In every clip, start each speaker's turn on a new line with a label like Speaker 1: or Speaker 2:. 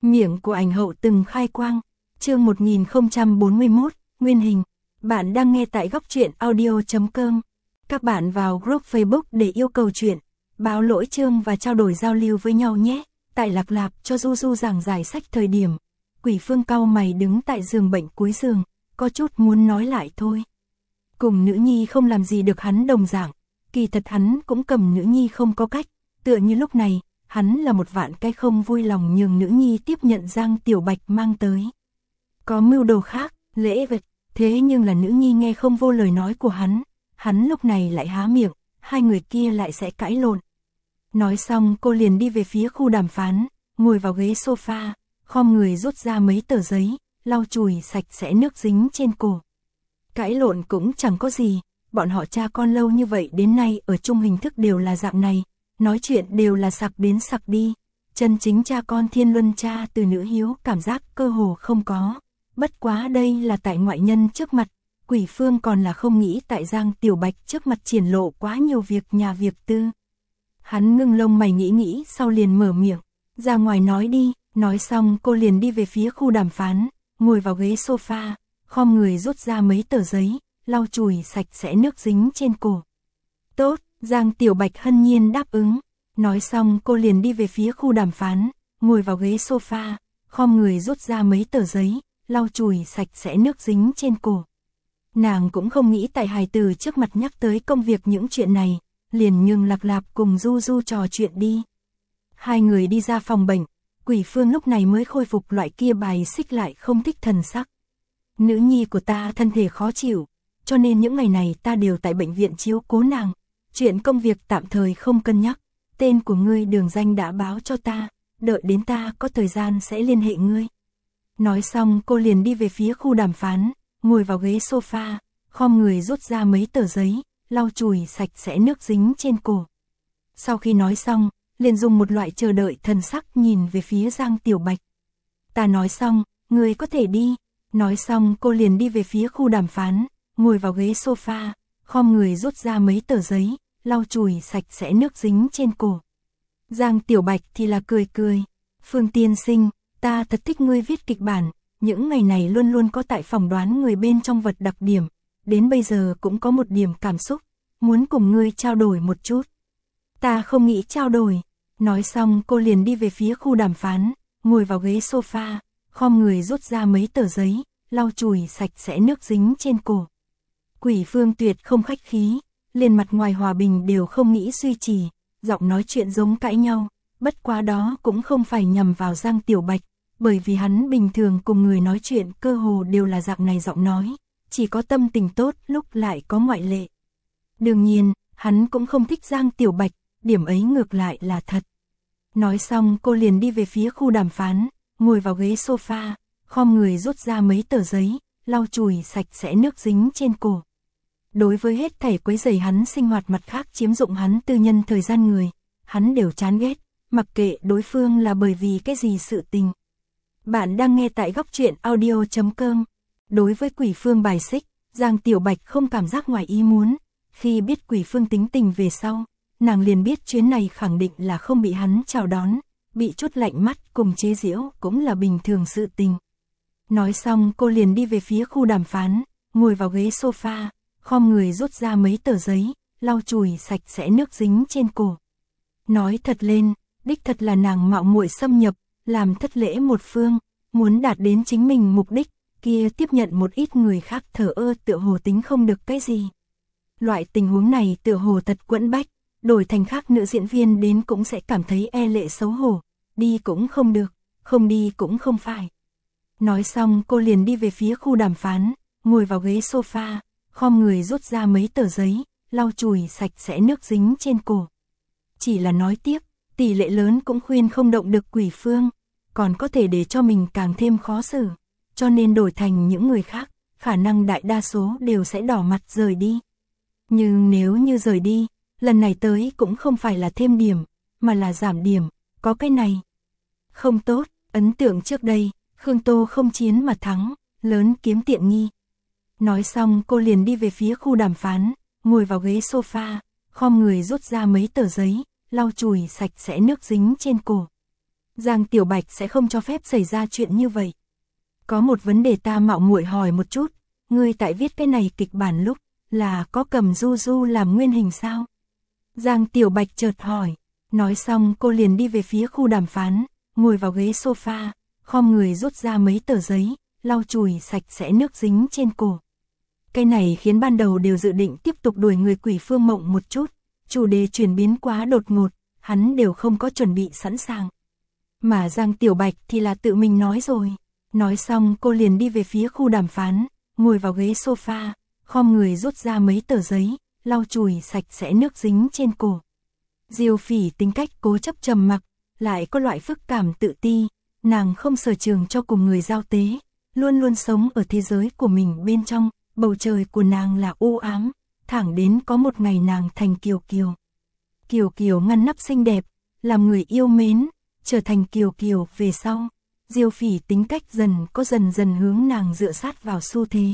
Speaker 1: Miệng của ảnh hậu từng khai quang. Chương 1041, nguyên hình. Bạn đang nghe tại góc truyện audio.com. Các bạn vào group Facebook để yêu cầu chuyện, báo lỗi chương và trao đổi giao lưu với nhau nhé. Tại Lạc Lạp cho Du Du giảng giải sách thời điểm, Quỷ Phương cau mày đứng tại giường bệnh cuối giường, có chút muốn nói lại thôi. Cùng nữ nhi không làm gì được hắn đồng dạng, kỳ thật hắn cũng cầm nữ nhi không có cách, tựa như lúc này, hắn là một vạn cái không vui lòng nhường nữ nhi tiếp nhận Giang Tiểu Bạch mang tới. Có mưu đồ khác, lễ vật, thế nhưng là nữ nhi nghe không vô lời nói của hắn lúc này lại há miệng, hai người kia lại sẽ cãi lộn. Nói xong cô liền đi về phía khu đàm phán, ngồi vào ghế sofa, khom người rút ra mấy tờ giấy, lau chùi sạch sẽ nước dính trên cổ. Cãi lộn cũng chẳng có gì, bọn họ cha con lâu như vậy đến nay ở chung hình thức đều là dạng này, nói chuyện đều là sặc đến sặc đi. Chân chính cha con thiên luân cha từ nữ hiếu cảm giác cơ hồ không có. Bất quá đây là tại ngoại nhân trước mặt, Quỷ Phương còn là không nghĩ tại Giang Tiểu Bạch trước mặt triển lộ quá nhiều việc nhà việc tư. Hắn ngưng lông mày nghĩ sau liền mở miệng, ra ngoài nói đi. Nói xong cô liền đi về phía khu đàm phán, ngồi vào ghế sofa, khom người rút ra mấy tờ giấy, lau chùi sạch sẽ nước dính trên cổ. Tốt, Giang Tiểu Bạch hân nhiên đáp ứng. Nói xong cô liền đi về phía khu đàm phán, ngồi vào ghế sofa, khom người rút ra mấy tờ giấy, lau chùi sạch sẽ nước dính trên cổ. Nàng cũng không nghĩ tại hài tử trước mặt nhắc tới công việc những chuyện này, liền nhưng Lạc Lạp cùng Du Du trò chuyện đi. Hai người đi ra phòng bệnh, Quỷ Phương lúc này mới khôi phục loại kia bài xích lại không thích thần sắc. Nữ nhi của ta thân thể khó chịu, cho nên những ngày này ta đều tại bệnh viện chiếu cố nàng. Chuyện công việc tạm thời không cân nhắc, tên của ngươi Đường Danh đã báo cho ta, đợi đến ta có thời gian sẽ liên hệ ngươi. Nói xong cô liền đi về phía khu đàm phán, ngồi vào ghế sofa, khom người rút ra mấy tờ giấy, lau chùi sạch sẽ nước dính trên cổ. Sau khi nói xong, liền dùng một loại chờ đợi thần sắc nhìn về phía Giang Tiểu Bạch. Ta nói xong, ngươi có thể đi. Nói xong cô liền đi về phía khu đàm phán, ngồi vào ghế sofa, khom người rút ra mấy tờ giấy, lau chùi sạch sẽ nước dính trên cổ. Giang Tiểu Bạch thì là cười. Phương tiên sinh, ta thật thích ngươi viết kịch bản, những ngày này luôn luôn có tại phỏng đoán người bên trong vật đặc điểm, đến bây giờ cũng có một điểm cảm xúc, muốn cùng ngươi trao đổi một chút. Ta không nghĩ trao đổi. Nói xong cô liền đi về phía khu đàm phán, ngồi vào ghế sofa, khom người rút ra mấy tờ giấy, lau chùi sạch sẽ nước dính trên cổ. Quỷ Phương tuyệt không khách khí, liền mặt ngoài hòa bình đều không nghĩ duy trì, giọng nói chuyện giống cãi nhau, bất quá đó cũng không phải nhằm vào Giang Tiểu Bạch, bởi vì hắn bình thường cùng người nói chuyện cơ hồ đều là dạng này giọng nói, chỉ có tâm tình tốt lúc lại có ngoại lệ. Đương nhiên, hắn cũng không thích Giang Tiểu Bạch, điểm ấy ngược lại là thật. Nói xong cô liền đi về phía khu đàm phán, ngồi vào ghế sofa, khom người rút ra mấy tờ giấy, lau chùi sạch sẽ nước dính trên cổ. Đối với hết thảy quấy rầy hắn sinh hoạt mặt khác chiếm dụng hắn tư nhân thời gian người, hắn đều chán ghét, mặc kệ đối phương là bởi vì cái gì sự tình. Bạn đang nghe tại góc truyện audio.com. Đối với Quỷ Phương bài xích, Giang Tiểu Bạch không cảm giác ngoài ý muốn, khi biết Quỷ Phương tính tình về sau, nàng liền biết chuyến này khẳng định là không bị hắn chào đón, bị chút lạnh mắt cùng chế giễu cũng là bình thường sự tình. Nói xong cô liền đi về phía khu đàm phán, ngồi vào ghế sofa, khom người rút ra mấy tờ giấy, lau chùi sạch sẽ nước dính trên cổ. Nói thật lên, đích thật là nàng mạo muội xâm nhập, làm thất lễ một phương, muốn đạt đến chính mình mục đích, kia tiếp nhận một ít người khác thờ ơ tựa hồ tính không được cái gì. Loại tình huống này tựa hồ thật quẫn bách, đổi thành khác nữ diễn viên đến cũng sẽ cảm thấy e lệ xấu hổ, đi cũng không được, không đi cũng không phải. Nói xong cô liền đi về phía khu đàm phán, ngồi vào ghế sofa, khom người rút ra mấy tờ giấy, lau chùi sạch sẽ nước dính trên cổ. Chỉ là nói tiếp, tỷ lệ lớn cũng khuyên không động được Quỷ Phương, còn có thể để cho mình càng thêm khó xử, cho nên đổi thành những người khác, khả năng đại đa số đều sẽ đỏ mặt rời đi. Nhưng nếu như rời đi, lần này tới cũng không phải là thêm điểm, mà là giảm điểm, có cái này. Không tốt, ấn tượng trước đây, Khương Tô không chiến mà thắng, lớn kiếm tiện nghi. Nói xong cô liền đi về phía khu đàm phán, ngồi vào ghế sofa, khom người rút ra mấy tờ giấy, lau chùi sạch sẽ nước dính trên cổ. Giang Tiểu Bạch sẽ không cho phép xảy ra chuyện như vậy. Có một vấn đề ta mạo muội hỏi một chút, ngươi tại viết cái này kịch bản lúc, là có cầm Du Du làm nguyên hình sao? Giang Tiểu Bạch chợt hỏi, nói xong cô liền đi về phía khu đàm phán, ngồi vào ghế sofa, khom người rút ra mấy tờ giấy, lau chùi sạch sẽ nước dính trên cổ. Cái này khiến ban đầu đều dự định tiếp tục đuổi người Quỷ Phương Mộng một chút, chủ đề chuyển biến quá đột ngột, hắn đều không có chuẩn bị sẵn sàng. Mà Giang Tiểu Bạch thì là tự mình nói rồi. Nói xong cô liền đi về phía khu đàm phán, ngồi vào ghế sofa, khom người rút ra mấy tờ giấy, lau chùi sạch sẽ nước dính trên cổ. Diêu Phỉ tính cách cố chấp trầm mặc, lại có loại phức cảm tự ti, nàng không sở trường cho cùng người giao tế, luôn luôn sống ở thế giới của mình bên trong, bầu trời của nàng là u ám, thẳng đến có một ngày nàng thành Kiều Kiều. Kiều Kiều ngăn nắp xinh đẹp, làm người yêu mến, trở thành Kiều Kiều về sau. Diêu Phỉ tính cách dần dần hướng nàng dựa sát vào xu thế.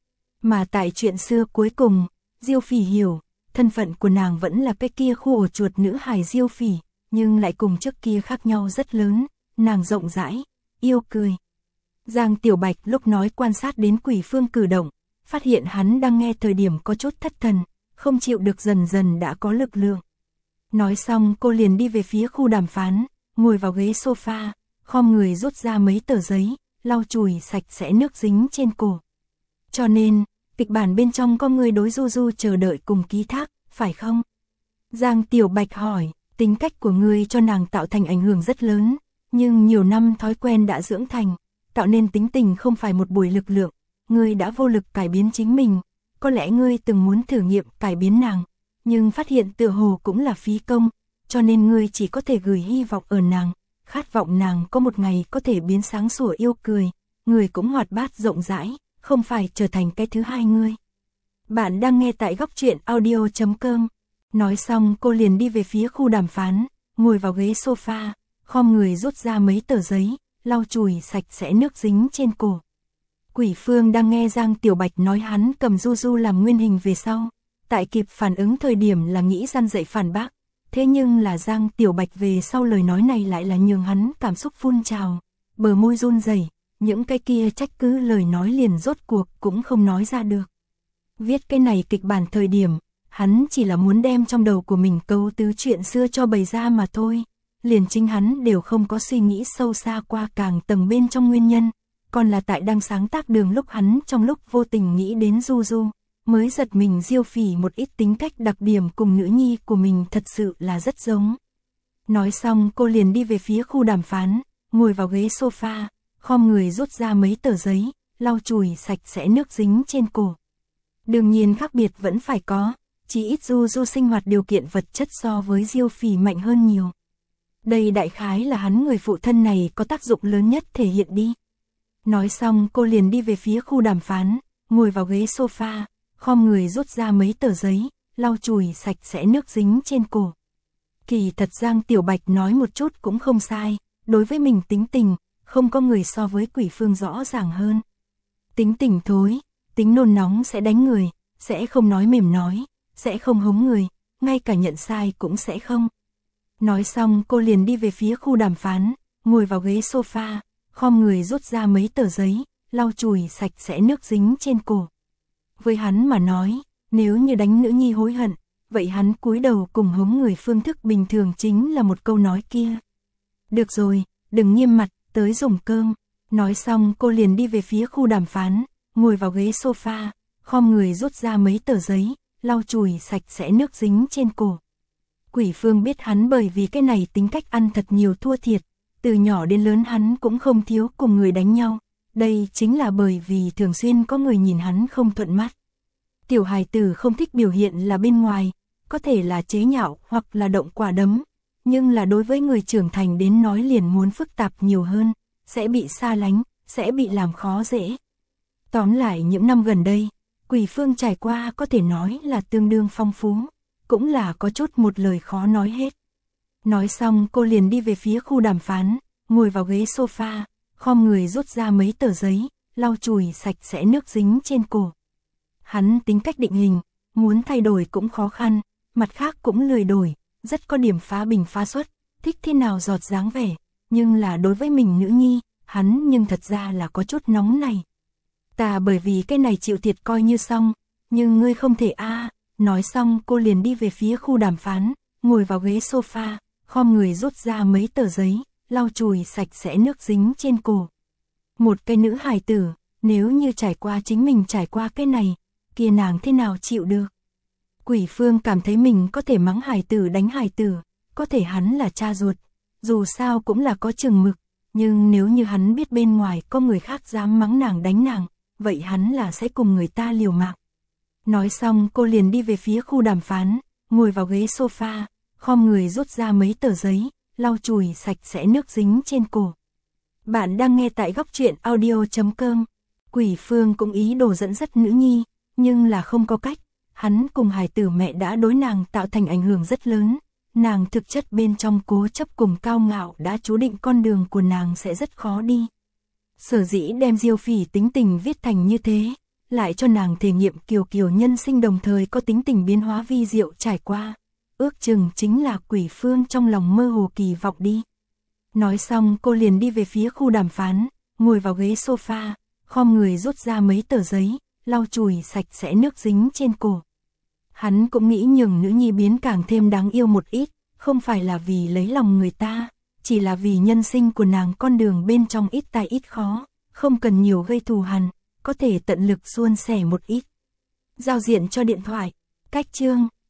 Speaker 1: Mà tại chuyện xưa cuối cùng, Diêu Phỉ hiểu, thân phận của nàng vẫn là cái kia khu ổ chuột nữ hài Diêu Phỉ, nhưng lại cùng trước kia khác nhau rất lớn, nàng rộng rãi, yêu cười. Giang Tiểu Bạch lúc nói quan sát đến Quỷ Phương cử động, phát hiện hắn đang nghe thời điểm có chút thất thần, không chịu được dần dần đã có lực lượng. Nói xong cô liền đi về phía khu đàm phán, ngồi vào ghế sofa, khom người rút ra mấy tờ giấy, lau chùi sạch sẽ nước dính trên cổ. Cho nên, kịch bản bên trong có người đối Du Du chờ đợi cùng ký thác, phải không? Giang Tiểu Bạch hỏi, tính cách của ngươi cho nàng tạo thành ảnh hưởng rất lớn, nhưng nhiều năm thói quen đã dưỡng thành, tạo nên tính tình không phải một buổi lực lượng, ngươi đã vô lực cải biến chính mình, có lẽ ngươi từng muốn thử nghiệm cải biến nàng, nhưng phát hiện tựa hồ cũng là phí công, cho nên ngươi chỉ có thể gửi hy vọng ở nàng, khát vọng nàng có một ngày có thể biến sáng sủa yêu cười, người cũng hoạt bát rộng rãi, không phải trở thành cái thứ hai ngươi. Bạn đang nghe tại góc truyện audio.com. Nói xong cô liền đi về phía khu đàm phán, ngồi vào ghế sofa, khom người rút ra mấy tờ giấy, lau chùi sạch sẽ nước dính trên cổ. Quỷ Phương đang nghe Giang Tiểu Bạch nói hắn cầm Du Du làm nguyên hình về sau, tại kịp phản ứng thời điểm là nghĩ răn dậy phản bác, thế nhưng là Giang Tiểu Bạch về sau lời nói này lại là nhường hắn cảm xúc phun trào, bờ môi run rẩy, những cái kia trách cứ lời nói liền rốt cuộc cũng không nói ra được. Viết cái này kịch bản thời điểm, hắn chỉ là muốn đem trong đầu của mình câu tứ chuyện xưa cho bày ra mà thôi, liền chính hắn đều không có suy nghĩ sâu xa qua càng tầng bên trong nguyên nhân, còn là tại đang sáng tác đường lúc hắn trong lúc vô tình nghĩ đến Du Du, mới giật mình Diêu Phỉ một ít tính cách đặc điểm cùng nữ nhi của mình thật sự là rất giống. Nói xong cô liền đi về phía khu đàm phán, ngồi vào ghế sofa, khom người rút ra mấy tờ giấy, lau chùi sạch sẽ nước dính trên cổ. Đương nhiên khác biệt vẫn phải có, chỉ ít Du Du sinh hoạt điều kiện vật chất so với Diêu Phỉ mạnh hơn nhiều. Đây đại khái là hắn người phụ thân này có tác dụng lớn nhất thể hiện đi. Nói xong cô liền đi về phía khu đàm phán, ngồi vào ghế sofa, khom người rút ra mấy tờ giấy, lau chùi sạch sẽ nước dính trên cổ. Kỳ thật Giang Tiểu Bạch nói một chút cũng không sai, đối với mình tính tình, không có người so với Quỷ Phương rõ ràng hơn. Tính tình thối, tính nôn nóng sẽ đánh người, sẽ không nói mềm nói, sẽ không hống người, ngay cả nhận sai cũng sẽ không. Nói xong cô liền đi về phía khu đàm phán, ngồi vào ghế sofa, khom người rút ra mấy tờ giấy, lau chùi sạch sẽ nước dính trên cổ. Với hắn mà nói, nếu như đánh nữ nhi hối hận, vậy hắn cúi đầu cùng hống người phương thức bình thường chính là một câu nói kia. Được rồi, đừng nghiêm mặt, tới dùng cơm. Nói xong cô liền đi về phía khu đàm phán, ngồi vào ghế sofa, khom người rút ra mấy tờ giấy, lau chùi sạch sẽ nước dính trên cổ. Quỷ Phương biết hắn bởi vì cái này tính cách ăn thật nhiều thua thiệt, từ nhỏ đến lớn hắn cũng không thiếu cùng người đánh nhau, đây chính là bởi vì thường xuyên có người nhìn hắn không thuận mắt. Tiểu hài tử không thích biểu hiện là bên ngoài, có thể là chế nhạo hoặc là động quả đấm, nhưng là đối với người trưởng thành đến nói liền muốn phức tạp nhiều hơn, sẽ bị xa lánh, sẽ bị làm khó dễ. Tóm lại những năm gần đây, Quỷ Phương trải qua có thể nói là tương đương phong phú, cũng là có chút một lời khó nói hết. Nói xong cô liền đi về phía khu đàm phán, ngồi vào ghế sofa, khom người rút ra mấy tờ giấy, lau chùi sạch sẽ nước dính trên cổ. Hắn tính cách định hình, muốn thay đổi cũng khó khăn, mặt khác cũng lười đổi, rất có điểm phá bình phá xuất, thích thế nào giọt dáng vẻ, nhưng là đối với mình nữ nhi, hắn nhưng thật ra là có chút nóng này. Ta bởi vì cái này chịu thiệt coi như xong, nhưng ngươi không thể a. Nói xong cô liền đi về phía khu đàm phán, ngồi vào ghế sofa, khom người rút ra mấy tờ giấy, lau chùi sạch sẽ nước dính trên cổ. Một cái nữ hài tử, nếu như trải qua chính mình trải qua cái này, kia nàng thế nào chịu được. Quỷ Phương cảm thấy mình có thể mắng hài tử đánh hài tử, có thể hắn là cha ruột, dù sao cũng là có chừng mực, nhưng nếu như hắn biết bên ngoài có người khác dám mắng nàng đánh nàng, vậy hắn là sẽ cùng người ta liều mạng. Nói xong cô liền đi về phía khu đàm phán, ngồi vào ghế sofa, khom người rút ra mấy tờ giấy, lau chùi sạch sẽ nước dính trên cổ. Bạn đang nghe tại góc truyện audio.com. Quỷ Phương cũng ý đồ dẫn dắt nữ nhi, nhưng là không có cách, hắn cùng hài tử mẹ đã đối nàng tạo thành ảnh hưởng rất lớn, nàng thực chất bên trong cố chấp cùng cao ngạo đã chú định con đường của nàng sẽ rất khó đi. Sở dĩ đem Diêu Phỉ tính tình viết thành như thế, lại cho nàng thể nghiệm kiều kiều nhân sinh đồng thời có tính tình biến hóa vi diệu trải qua, ước chừng chính là Quỷ Phương trong lòng mơ hồ kỳ vọng đi. Nói xong cô liền đi về phía khu đàm phán, ngồi vào ghế sofa, khom người rút ra mấy tờ giấy, lau chùi sạch sẽ nước dính trên cổ. Hắn cũng nghĩ nhường nữ nhi biến càng thêm đáng yêu một ít, không phải là vì lấy lòng người ta, chỉ là vì nhân sinh của nàng con đường bên trong ít tai ít khó, không cần nhiều gây thù hằn, có thể tận lực suôn sẻ một ít. Giao diện cho điện thoại, cách chương.